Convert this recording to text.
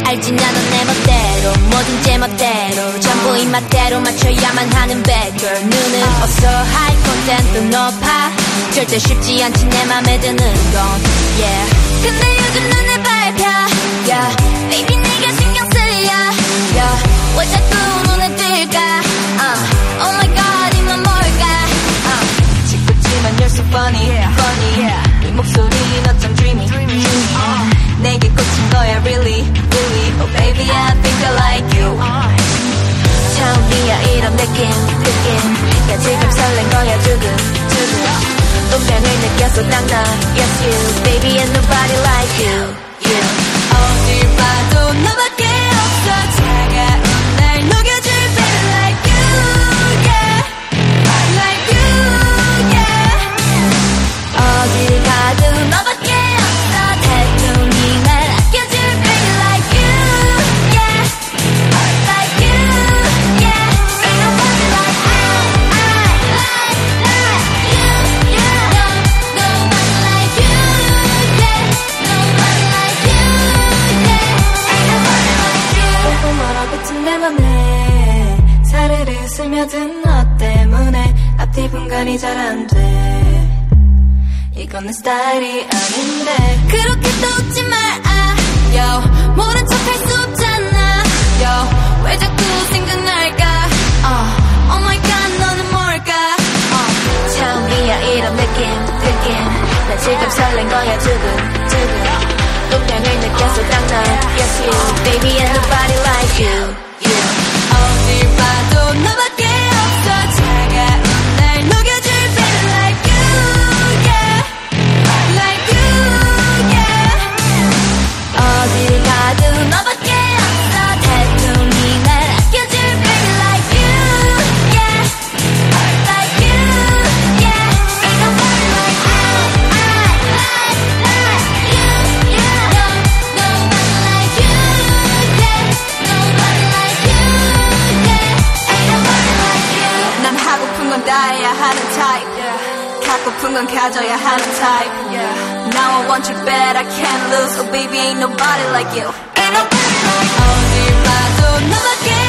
알지 나는 내 멋대로 뭐든 제 멋대로 전부 입맛대로 맞춰야만 하는 bad girl 눈은 없어 high content도 높아 절대 쉽지 않지 내 맘에 드는 건 yeah 근데 요즘 눈에 밟혀 yeah baby 네가 신경 쓰여 yeah 왜 자꾸 눈에 뜰까 oh my god 이 넌 뭘까 짓궂지만 you're so funny funny 이 목소리는 어쩜 dreamy 내게 꽂힌 거야 really really oh baby I think I like you 처음이야 이런 느낌 야 지금 설렌 거야 두근두근 운명을 느꼈어 딱 나 yes you baby and nobody like you 어딜 봐도 너밖에 없어 차가운 날 녹여줄 baby like you yeah like you yeah 어딜 가도 너밖에 없어 태동이 날 아껴줄 baby like you yeah like you yeah ain't nobody like I like you yeah nobody like you yeah nobody like you yeah ain't nobody like you 꼼꼼하라 붙은 내 맘에 사르르 스며든 너 때문에 앞뒤 분간이 잘 안 돼 이건 내 스타일이 아닌데 그렇게 또 웃지 마 yo 모른 척 할 수 없잖아 yo 왜 자꾸 생각날까 oh my god 너는 뭘까 처음이야 이런 느낌 나 지금 설렌 거야 두근두근 운명을 느꼈어 딱 나 yes you baby and nobody like you 어딜 봐도 너밖에 없어 차가운 날 녹여줄 baby like you yeah like you yeah 어딜 가도 너밖에 없어 태동이 날 아껴줄 baby like you yeah like you yeah ain't nobody like I like you yeah nobody like you yeah nobody like you yeah ain't nobody like you 난 하고픈 건 다 해야 하는 type 갖고픈 건 가져야 하는 type Now I want you bad I can't lose Oh baby ain't nobody like you Ain't nobody like you 어딜 봐도 너밖에